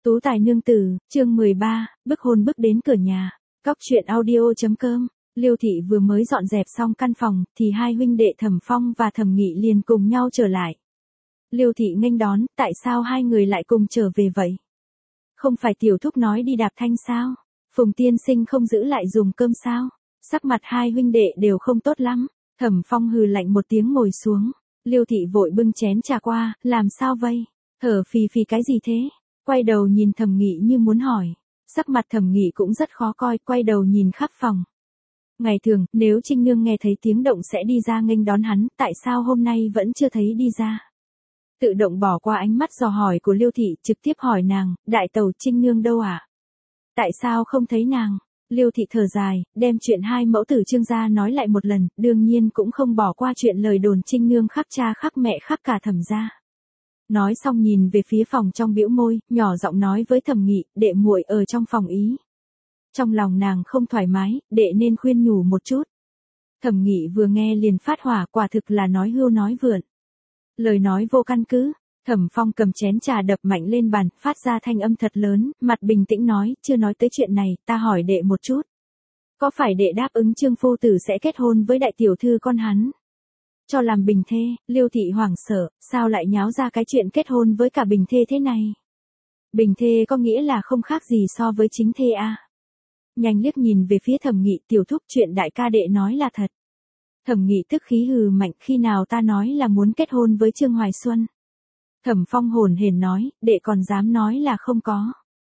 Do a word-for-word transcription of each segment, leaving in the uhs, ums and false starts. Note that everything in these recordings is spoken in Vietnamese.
Tú tài nương tử, chương mười ba, bức hôn bước đến cửa nhà. Cóc truyện audio.com. Liêu thị vừa mới dọn dẹp xong căn phòng, thì hai huynh đệ Thẩm Phong và Thẩm Nghị liền cùng nhau trở lại. Liêu thị nghênh đón, tại sao hai người lại cùng trở về vậy? Không phải tiểu thúc nói đi đạp thanh sao? Phùng tiên sinh không giữ lại dùng cơm sao? Sắc mặt hai huynh đệ đều không tốt lắm. Thẩm Phong hừ lạnh một tiếng ngồi xuống. Liêu thị vội bưng chén trà qua, làm sao vậy? Thở phì phì cái gì thế? Quay đầu nhìn Thẩm Nghị như muốn hỏi. Sắc mặt Thẩm Nghị cũng rất khó coi, quay đầu nhìn khắp phòng. Ngày thường, nếu Trinh Nương nghe thấy tiếng động sẽ đi ra nghênh đón hắn, tại sao hôm nay vẫn chưa thấy đi ra? Tự động bỏ qua ánh mắt dò hỏi của Liêu thị, trực tiếp hỏi nàng, đại tẩu Trinh Nương đâu ạ? À? Tại sao không thấy nàng? Liêu thị thở dài, đem chuyện hai mẫu tử Trương gia nói lại một lần, đương nhiên cũng không bỏ qua chuyện lời đồn Trinh Nương khắc cha khắc mẹ khắc cả Thẩm gia. Nói xong nhìn về phía phòng trong bĩu môi, nhỏ giọng nói với Thẩm Nghị, đệ muội ở trong phòng ý. Trong lòng nàng không thoải mái, đệ nên khuyên nhủ một chút. Thẩm Nghị vừa nghe liền phát hỏa, quả thực là nói hưu nói vượn. Lời nói vô căn cứ. Thẩm Phong cầm chén trà đập mạnh lên bàn, phát ra thanh âm thật lớn, mặt bình tĩnh nói, chưa nói tới chuyện này, ta hỏi đệ một chút. Có phải đệ đáp ứng Trương phu tử sẽ kết hôn với đại tiểu thư con hắn? Cho làm bình thê? Liêu thị hoảng sợ, sao lại nháo ra cái chuyện kết hôn với cả bình thê thế này? Bình thê có nghĩa là không khác gì so với chính thê à? Nhanh liếc nhìn về phía Thẩm Nghị, tiểu thúc chuyện đại ca đệ nói là thật. Thẩm Nghị tức khí hừ mạnh, khi nào ta nói là muốn kết hôn với Trương Hoài Xuân? Thẩm Phong hồn hển nói, đệ còn dám nói là không có.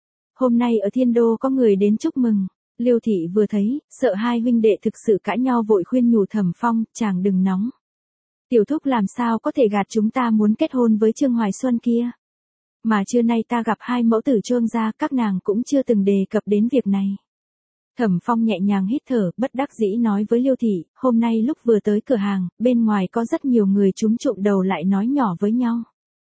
Hôm nay ở Thiên Đô có người đến chúc mừng. Liêu thị vừa thấy, sợ hai huynh đệ thực sự cãi nhau vội khuyên nhủ Thẩm Phong, chàng đừng nóng. Tiểu thúc làm sao có thể gạt chúng ta muốn kết hôn với Trương Hoài Xuân kia. Mà trưa nay ta gặp hai mẫu tử Trương gia, các nàng cũng chưa từng đề cập đến việc này. Thẩm Phong nhẹ nhàng hít thở, bất đắc dĩ nói với Liêu thị, hôm nay lúc vừa tới cửa hàng, bên ngoài có rất nhiều người chúm trụm đầu lại nói nhỏ với nhau.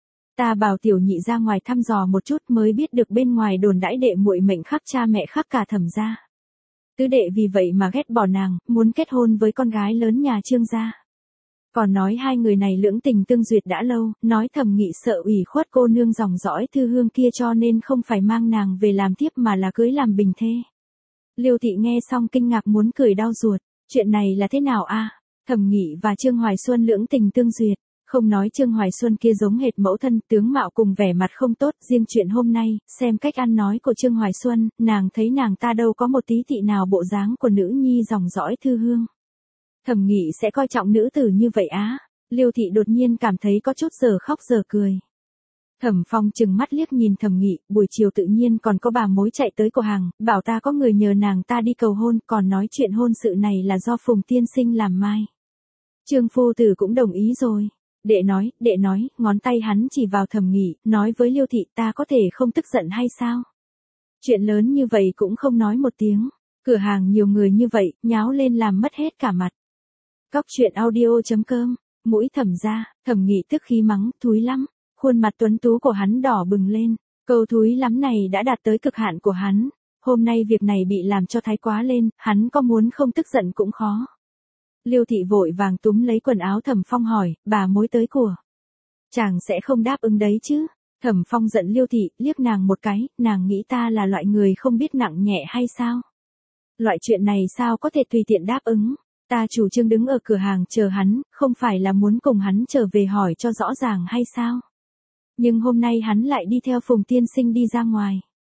Ta bảo tiểu nhị ra ngoài thăm dò một chút mới biết được bên ngoài đồn đãi đệ muội mệnh khắc cha mẹ khắc cả Thẩm gia. Tứ đệ vì vậy mà ghét bỏ nàng, muốn kết hôn với con gái lớn nhà Trương gia. Còn nói hai người này lưỡng tình tương duyệt đã lâu, nói Thẩm Nghị sợ ủy khuất cô nương dòng dõi Thư Hương kia cho nên không phải mang nàng về làm tiếp mà là cưới làm bình thê. Liêu thị nghe xong kinh ngạc muốn cười đau ruột, chuyện này là thế nào a? À? Thẩm Nghị và Trương Hoài Xuân lưỡng tình tương duyệt, không nói Trương Hoài Xuân kia giống hệt mẫu thân, tướng mạo cùng vẻ mặt không tốt, riêng chuyện hôm nay, xem cách ăn nói của Trương Hoài Xuân, nàng thấy nàng ta đâu có một tí tị nào bộ dáng của nữ nhi dòng dõi Thư Hương. Thẩm Nghị sẽ coi trọng nữ tử như vậy á? Liêu thị đột nhiên cảm thấy có chút giờ khóc giờ cười. Thẩm Phong chừng mắt liếc nhìn Thẩm Nghị, buổi chiều tự nhiên còn có bà mối chạy tới cửa hàng, bảo ta có người nhờ nàng ta đi cầu hôn, còn nói chuyện hôn sự này là do Phùng tiên sinh làm mai. Trương phu tử cũng đồng ý rồi. Đệ nói, đệ nói, ngón tay hắn chỉ vào Thẩm Nghị, nói với Liêu thị, ta có thể không tức giận hay sao? Chuyện lớn như vậy cũng không nói một tiếng, cửa hàng nhiều người như vậy, nháo lên làm mất hết cả mặt. Cóc truyện audio.com, mũi Thẩm gia, Thẩm Nghị tức khí mắng, thúi lắm. Khuôn mặt tuấn tú của hắn đỏ bừng lên, câu thúi lắm này đã đạt tới cực hạn của hắn. Hôm nay việc này bị làm cho thái quá lên, hắn có muốn không tức giận cũng khó. Liêu thị vội vàng túm lấy quần áo Thẩm Phong hỏi, bà mối tới của. Chàng sẽ không đáp ứng đấy chứ? Thẩm Phong giận Liêu thị, liếc nàng một cái, nàng nghĩ ta là loại người không biết nặng nhẹ hay sao? Loại chuyện này sao có thể tùy tiện đáp ứng? Ta chủ trương đứng ở cửa hàng chờ hắn, không phải là muốn cùng hắn trở về hỏi cho rõ ràng hay sao? Nhưng hôm nay hắn lại đi theo Phùng tiên sinh đi ra ngoài.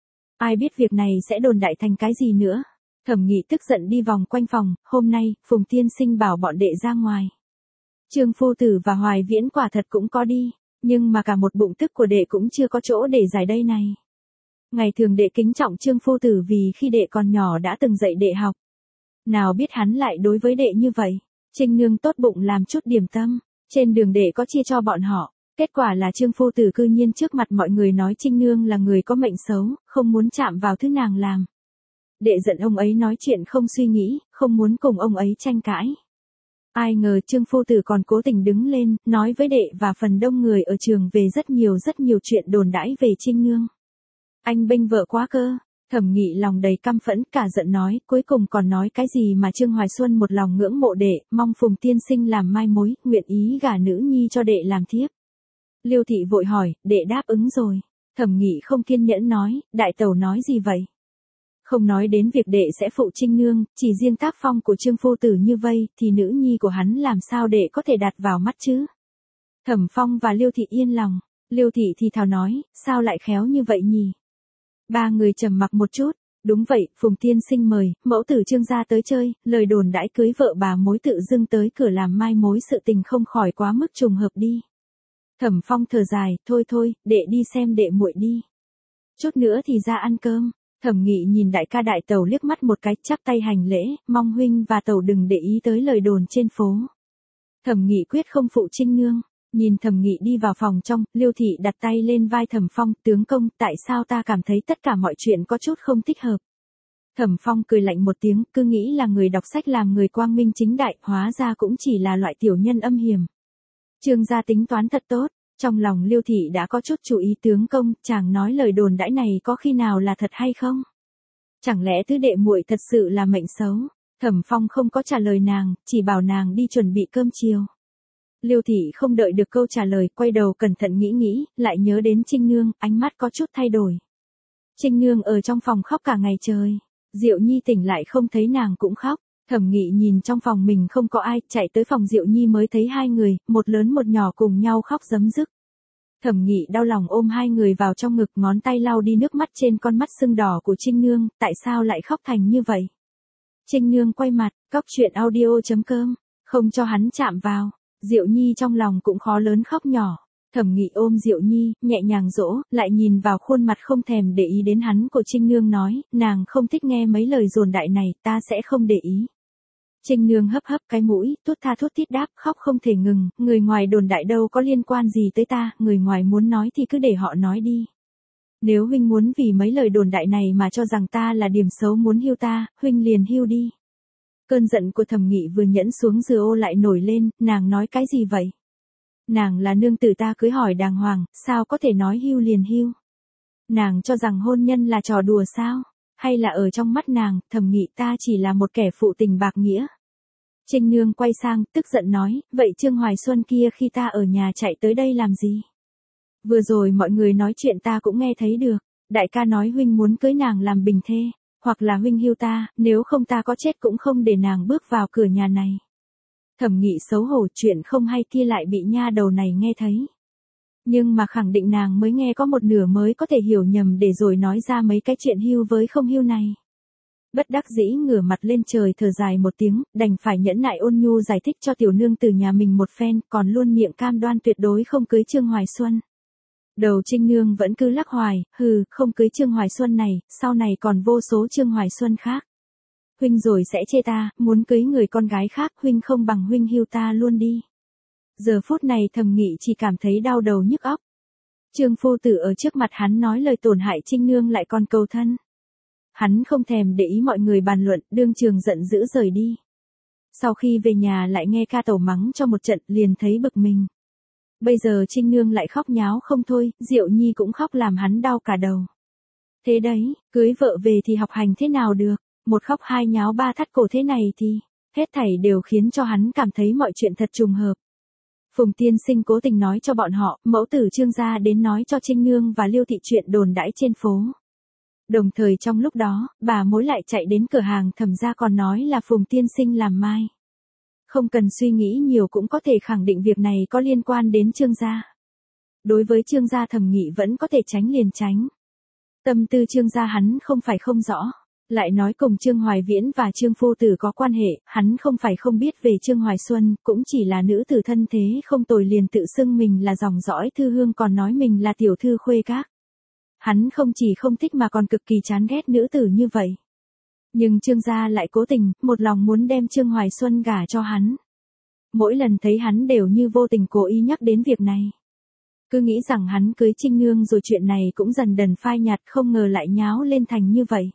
Ai biết việc này sẽ đồn đại thành cái gì nữa. Thẩm Nghị tức giận đi vòng quanh phòng, hôm nay, Phùng tiên sinh bảo bọn đệ ra ngoài. Trương phu tử và Hoài Viễn quả thật cũng có đi, nhưng mà cả một bụng tức của đệ cũng chưa có chỗ để giải đây này. Ngày thường đệ kính trọng Trương phu tử vì khi đệ còn nhỏ đã từng dạy đệ học. Nào biết hắn lại đối với đệ như vậy. Trinh Nương tốt bụng làm chút điểm tâm, trên đường đệ có chia cho bọn họ. Kết quả là Trương phu tử cư nhiên trước mặt mọi người nói Trinh Nương là người có mệnh xấu, không muốn chạm vào thứ nàng làm. Đệ giận ông ấy nói chuyện không suy nghĩ, không muốn cùng ông ấy tranh cãi. Ai ngờ Trương phu tử còn cố tình đứng lên, nói với đệ và phần đông người ở trường về rất nhiều rất nhiều chuyện đồn đãi về Trinh Nương. Anh bênh vợ quá cơ. Thẩm Nghị lòng đầy căm phẫn, cả giận nói, cuối cùng còn nói cái gì mà Trương Hoài Xuân một lòng ngưỡng mộ đệ, mong Phùng tiên sinh làm mai mối, nguyện ý gả nữ nhi cho đệ làm thiếp. Liêu thị vội hỏi, đệ đáp ứng rồi. Thẩm Nghị không kiên nhẫn nói, đại tẩu nói gì vậy? Không nói đến việc đệ sẽ phụ Trinh Nương, chỉ riêng tác phong của Trương phu tử như vây, thì nữ nhi của hắn làm sao đệ có thể đặt vào mắt chứ? Thẩm Phong và Liêu Thị yên lòng, Liêu Thị thì thào nói, sao lại khéo như vậy nhỉ? Ba người trầm mặc một chút, đúng vậy, Phùng tiên sinh mời, mẫu tử Trương gia tới chơi, lời đồn đãi cưới vợ bà mối tự dưng tới cửa làm mai mối sự tình không khỏi quá mức trùng hợp đi. Thẩm Phong thở dài, thôi thôi, đệ đi xem đệ muội đi. Chút nữa thì ra ăn cơm. Thẩm Nghị nhìn đại ca đại tẩu liếc mắt một cái, chắp tay hành lễ, mong huynh và tẩu đừng để ý tới lời đồn trên phố. Thẩm Nghị quyết không phụ Trinh Nương. Nhìn Thẩm Nghị đi vào phòng trong, Liêu Thị đặt tay lên vai Thẩm Phong, tướng công, tại sao ta cảm thấy tất cả mọi chuyện có chút không thích hợp. Thẩm Phong cười lạnh một tiếng, cứ nghĩ là người đọc sách làm người quang minh chính đại, hóa ra cũng chỉ là loại tiểu nhân âm hiểm. Trương gia tính toán thật tốt, trong lòng Liêu Thị đã có chút chú ý, tướng công, chàng nói lời đồn đãi này có khi nào là thật hay không? Chẳng lẽ tứ đệ muội thật sự là mệnh xấu? Thẩm Phong không có trả lời nàng, chỉ bảo nàng đi chuẩn bị cơm chiều. Liêu Thị không đợi được câu trả lời, quay đầu cẩn thận nghĩ nghĩ, lại nhớ đến Trinh Nương, ánh mắt có chút thay đổi. Trinh Nương ở trong phòng khóc cả ngày trời, Diệu Nhi tỉnh lại không thấy nàng cũng khóc. Thẩm Nghị nhìn trong phòng mình không có ai, chạy tới phòng Diệu Nhi mới thấy hai người, một lớn một nhỏ cùng nhau khóc rấm rức. Thẩm Nghị đau lòng ôm hai người vào trong ngực, ngón tay lau đi nước mắt trên con mắt sưng đỏ của Trinh Nương, tại sao lại khóc thành như vậy? Trinh Nương quay mặt, cóc truyện audio chấm com, không cho hắn chạm vào. Diệu Nhi trong lòng cũng khó lớn khóc nhỏ. Thẩm Nghị ôm Diệu Nhi, nhẹ nhàng dỗ, lại nhìn vào khuôn mặt không thèm để ý đến hắn của Trinh Nương nói, nàng không thích nghe mấy lời dồn đại này, ta sẽ không để ý. Trinh Nương hấp hấp cái mũi, thút tha thút thít đáp, khóc không thể ngừng, người ngoài đồn đại đâu có liên quan gì tới ta, người ngoài muốn nói thì cứ để họ nói đi. Nếu huynh muốn vì mấy lời đồn đại này mà cho rằng ta là điểm xấu muốn hưu ta, huynh liền hưu đi. Cơn giận của Thẩm Nghị vừa nhẫn xuống dừa ô lại nổi lên, nàng nói cái gì vậy? Nàng là nương tử ta cưới hỏi đàng hoàng, sao có thể nói hưu liền hưu? Nàng cho rằng hôn nhân là trò đùa sao? Hay là ở trong mắt nàng, Thẩm Nghị ta chỉ là một kẻ phụ tình bạc nghĩa? Trinh Nương quay sang, tức giận nói, vậy Trương Hoài Xuân kia khi ta ở nhà chạy tới đây làm gì? Vừa rồi mọi người nói chuyện ta cũng nghe thấy được, đại ca nói huynh muốn cưới nàng làm bình thê, hoặc là huynh hưu ta, nếu không ta có chết cũng không để nàng bước vào cửa nhà này. Thẩm Nghị xấu hổ, chuyện không hay kia lại bị nha đầu này nghe thấy. Nhưng mà khẳng định nàng mới nghe có một nửa mới có thể hiểu nhầm để rồi nói ra mấy cái chuyện hưu với không hưu này. Bất đắc dĩ ngửa mặt lên trời thở dài một tiếng, đành phải nhẫn nại ôn nhu giải thích cho tiểu nương từ nhà mình một phen, còn luôn miệng cam đoan tuyệt đối không cưới Trương Hoài Xuân. Đầu Trinh Nương vẫn cứ lắc hoài, hừ, không cưới Trương Hoài Xuân này, sau này còn vô số Trương Hoài Xuân khác. Huynh rồi sẽ chê ta, muốn cưới người con gái khác, huynh không bằng huynh hưu ta luôn đi. Giờ phút này Thẩm Nghị chỉ cảm thấy đau đầu nhức óc. Trương phu tử ở trước mặt hắn nói lời tổn hại Trinh Nương lại còn cầu thân. Hắn không thèm để ý mọi người bàn luận, đương trường giận dữ rời đi. Sau khi về nhà lại nghe ca tẩu mắng cho một trận, liền thấy bực mình. Bây giờ Trinh Nương lại khóc nháo không thôi, Diệu Nhi cũng khóc làm hắn đau cả đầu. Thế đấy, cưới vợ về thì học hành thế nào được, một khóc hai nháo ba thắt cổ thế này thì, hết thảy đều khiến cho hắn cảm thấy mọi chuyện thật trùng hợp. Phùng tiên sinh cố tình nói cho bọn họ, mẫu tử Trương gia đến nói cho Trinh Nương và Liêu Thị chuyện đồn đãi trên phố. Đồng thời trong lúc đó, bà mối lại chạy đến cửa hàng Thẩm gia còn nói là Phùng tiên sinh làm mai. Không cần suy nghĩ nhiều cũng có thể khẳng định việc này có liên quan đến Trương gia. Đối với Trương gia Thẩm Nghị vẫn có thể tránh liền tránh. Tâm tư Trương gia hắn không phải không rõ. Lại nói cùng Trương Hoài Viễn và Trương phu tử có quan hệ, hắn không phải không biết về Trương Hoài Xuân, cũng chỉ là nữ tử thân thế không tồi liền tự xưng mình là dòng dõi thư hương còn nói mình là tiểu thư khuê các. Hắn không chỉ không thích mà còn cực kỳ chán ghét nữ tử như vậy. Nhưng Trương gia lại cố tình, một lòng muốn đem Trương Hoài Xuân gả cho hắn. Mỗi lần thấy hắn đều như vô tình cố ý nhắc đến việc này. Cứ nghĩ rằng hắn cưới Trinh Nương rồi chuyện này cũng dần dần phai nhạt, không ngờ lại nháo lên thành như vậy.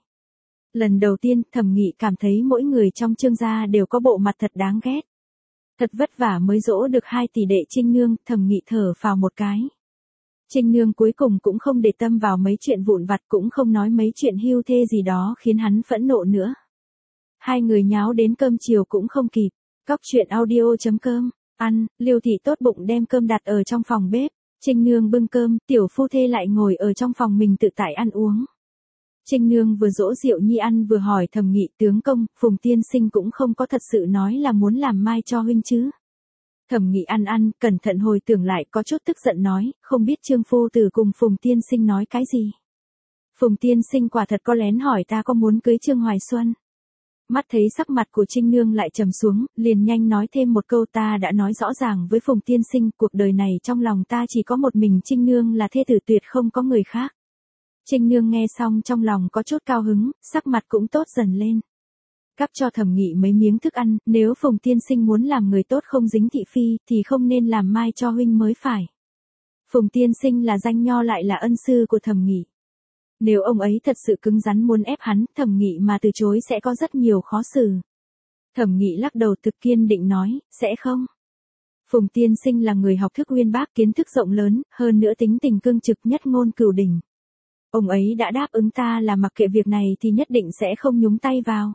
Lần đầu tiên, Thẩm Nghị cảm thấy mỗi người trong Trương gia đều có bộ mặt thật đáng ghét. Thật vất vả mới dỗ được hai tỷ đệ Trinh Nương, Thẩm Nghị thở phào một cái. Trinh Nương cuối cùng cũng không để tâm vào mấy chuyện vụn vặt, cũng không nói mấy chuyện hưu thê gì đó khiến hắn phẫn nộ nữa. Hai người nháo đến cơm chiều cũng không kịp. Cóc truyện audio chấm com, ăn, Liêu Thị tốt bụng đem cơm đặt ở trong phòng bếp. Trinh Nương bưng cơm, tiểu phu thê lại ngồi ở trong phòng mình tự tại ăn uống. Trinh Nương vừa dỗ Diệu Nhi ăn vừa hỏi Thẩm Nghị, tướng công, Phùng tiên sinh cũng không có thật sự nói là muốn làm mai cho huynh chứ. Thẩm Nghị ăn ăn, cẩn thận hồi tưởng lại, có chút tức giận nói, không biết Trương phu tử cùng Phùng tiên sinh nói cái gì. Phùng tiên sinh quả thật có lén hỏi ta có muốn cưới Trương Hoài Xuân. Mắt thấy sắc mặt của Trinh Nương lại trầm xuống, liền nhanh nói thêm một câu, ta đã nói rõ ràng với Phùng tiên sinh, cuộc đời này trong lòng ta chỉ có một mình Trinh Nương là thê tử tuyệt không có người khác. Trinh Nương nghe xong trong lòng có chút cao hứng, sắc mặt cũng tốt dần lên. Cắp cho Thẩm Nghị mấy miếng thức ăn, nếu Phùng tiên sinh muốn làm người tốt không dính thị phi, thì không nên làm mai cho huynh mới phải. Phùng tiên sinh là danh nho lại là ân sư của Thẩm Nghị. Nếu ông ấy thật sự cứng rắn muốn ép hắn, Thẩm Nghị mà từ chối sẽ có rất nhiều khó xử. Thẩm Nghị lắc đầu thực kiên định nói, sẽ không. Phùng tiên sinh là người học thức uyên bác, kiến thức rộng lớn, hơn nữa tính tình cương trực, nhất ngôn cửu đỉnh. Ông ấy đã đáp ứng ta là mặc kệ việc này thì nhất định sẽ không nhúng tay vào.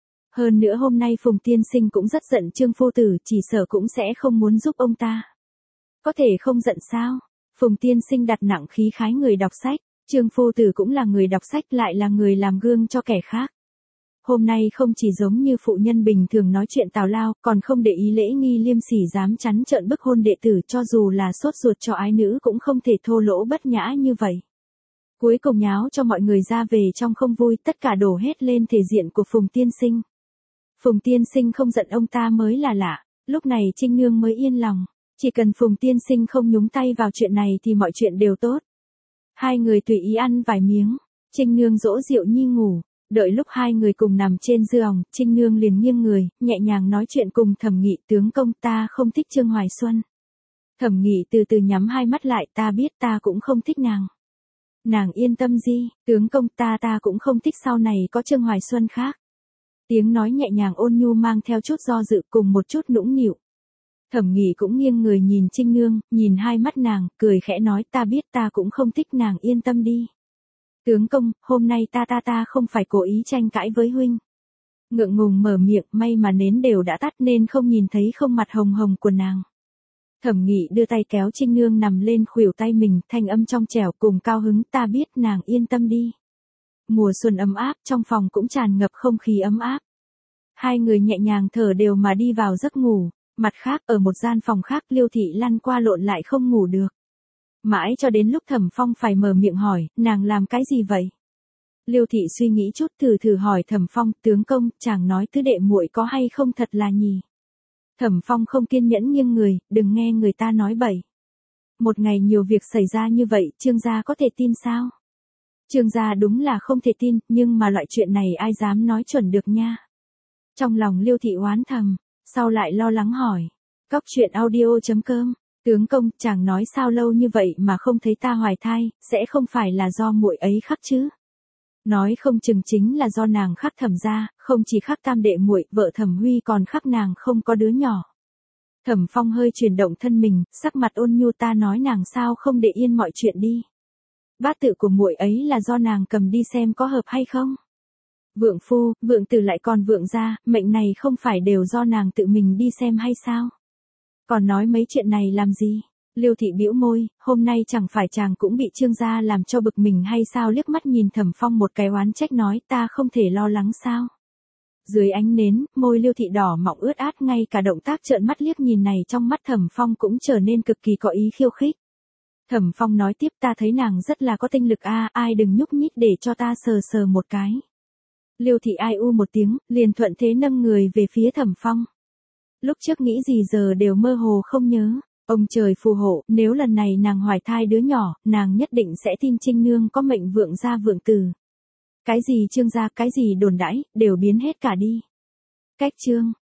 Hơn nữa hôm nay Phùng tiên sinh cũng rất giận Trương phu tử, chỉ sợ cũng sẽ không muốn giúp ông ta. Có thể không giận sao? Phùng tiên sinh đặt nặng khí khái người đọc sách. Trương phu tử cũng là người đọc sách, lại là người làm gương cho kẻ khác. Hôm nay không chỉ giống như phụ nhân bình thường nói chuyện tào lao, còn không để ý lễ nghi liêm sỉ, dám trắng trợn bức hôn đệ tử, cho dù là sốt ruột cho ái nữ cũng không thể thô lỗ bất nhã như vậy. Cuối cùng nháo cho mọi người ra về trong không vui, tất cả đổ hết lên thể diện của Phùng tiên sinh. Phùng tiên sinh không giận ông ta mới là lạ, lúc này Trinh Nương mới yên lòng. Chỉ cần Phùng tiên sinh không nhúng tay vào chuyện này thì mọi chuyện đều tốt. Hai người tùy ý ăn vài miếng, Trinh Nương dỗ Diệu Nhi ngủ, đợi lúc hai người cùng nằm trên giường, Trinh Nương liền nghiêng người, nhẹ nhàng nói chuyện cùng Thẩm Nghị, tướng công, ta không thích Trương Hoài Xuân. Thẩm Nghị từ từ nhắm hai mắt lại, ta biết ta cũng không thích nàng. Nàng yên tâm gì, tướng công, ta ta cũng không thích sau này có Trương Hoài Xuân khác. Tiếng nói nhẹ nhàng ôn nhu mang theo chút do dự cùng một chút nũng nịu. Thẩm Nghị cũng nghiêng người nhìn Trinh Nương, nhìn hai mắt nàng, cười khẽ nói, ta biết ta cũng không thích nàng, yên tâm đi. Tướng công, hôm nay ta ta ta không phải cố ý tranh cãi với huynh. Ngượng ngùng mở miệng, may mà nến đều đã tắt nên không nhìn thấy không mặt hồng hồng của nàng. Thẩm Nghị đưa tay kéo Trinh Nương nằm lên khuỷu tay mình, thanh âm trong trẻo cùng cao hứng, ta biết, nàng yên tâm đi. Mùa xuân ấm áp, trong phòng cũng tràn ngập không khí ấm áp. Hai người nhẹ nhàng thở đều mà đi vào giấc ngủ. Mặt khác, ở một gian phòng khác, Liêu Thị lăn qua lộn lại không ngủ được. Mãi cho đến lúc Thẩm Phong phải mở miệng hỏi, nàng làm cái gì vậy? Liêu Thị suy nghĩ chút, thử thử hỏi Thẩm Phong, tướng công, chàng nói tứ đệ muội có hay không thật là nhỉ? Thẩm Phong không kiên nhẫn nghiêng người, đừng nghe người ta nói bậy. Một ngày nhiều việc xảy ra như vậy, Trương gia có thể tin sao? Trương gia đúng là không thể tin, nhưng mà loại chuyện này ai dám nói chuẩn được nha. Trong lòng Liêu Thị oán thầm. Sau lại lo lắng hỏi, cóc truyện audio chấm com, tướng công, chàng nói sao lâu như vậy mà không thấy ta hoài thai, sẽ không phải là do muội ấy khắc chứ? Nói không chừng chính là do nàng khắc Thẩm gia, không chỉ khắc tam đệ muội, vợ Thẩm Huy còn khắc nàng không có đứa nhỏ. Thẩm Phong hơi chuyển động thân mình, sắc mặt ôn nhu, ta nói nàng sao không để yên mọi chuyện đi. Bát tự của muội ấy là do nàng cầm đi xem có hợp hay không? Vượng phu, vượng tử lại còn vượng gia, mệnh này không phải đều do nàng tự mình đi xem hay sao? Còn nói mấy chuyện này làm gì? Liêu Thị bĩu môi, hôm nay chẳng phải chàng cũng bị Trương gia làm cho bực mình hay sao? Liếc mắt nhìn Thẩm Phong một cái oán trách nói, ta không thể lo lắng sao? Dưới ánh nến, môi Liêu Thị đỏ mọng ướt át, ngay cả động tác trợn mắt liếc nhìn này trong mắt Thẩm Phong cũng trở nên cực kỳ có ý khiêu khích. Thẩm Phong nói tiếp, ta thấy nàng rất là có tinh lực a, ai đừng nhúc nhích để cho ta sờ sờ một cái. Liêu Thị ai u một tiếng, liền thuận thế nâng người về phía Thẩm Phong. Lúc trước nghĩ gì giờ đều mơ hồ không nhớ. Ông trời phù hộ, nếu lần này nàng hoài thai đứa nhỏ, nàng nhất định sẽ tin Trinh Nương có mệnh vượng gia vượng tử. Cái gì Trương gia, cái gì đồn đãi, đều biến hết cả đi. Cách chương